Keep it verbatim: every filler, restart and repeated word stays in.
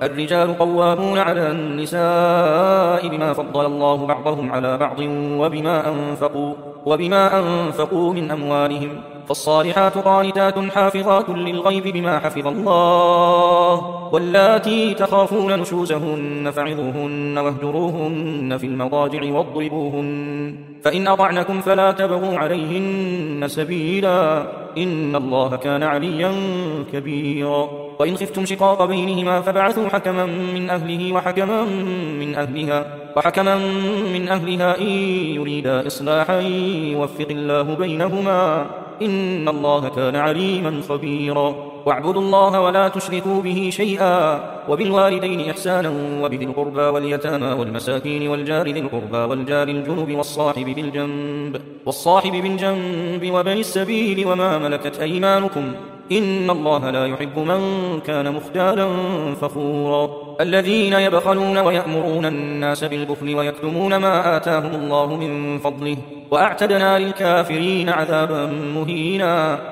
الرجال قوامون على النساء بما فضل الله بعضهم على بعض وبما أنفقوا, وبما أنفقوا من أموالهم. فالصالحات قانتات حافظات للغيب بما حفظ الله. واللاتي تخافون نشوزهن فعظوهن واهجروهن في المضاجع واضربوهن، فإن أطعنكم فلا تبغوا عليهن سبيلا، إن الله كان عليا كبيرا. وإن خفتم شقاق بينهما فبعثوا حكما من أهله وحكما من أهلها وحكما من أهلها إن يريدا إصلاحا يوفق الله بينهما، إن الله كان عليما خبيرا. واعبدوا الله ولا تشركوا به شيئا، وبالوالدين إحسانا وبذي القربى واليتامى والمساكين والجار ذي القربى والجار الجنب والصاحب بالجنب والصاحب بالجنب وبن السبيل وما ملكت أيمانكم، إن الله لا يحب من كان مختالا فخورا. الذين يبخلون ويأمرون الناس بالبخل ويكتمون ما آتاهم الله من فضله، وأعتدنا للكافرين عذابا مهينا.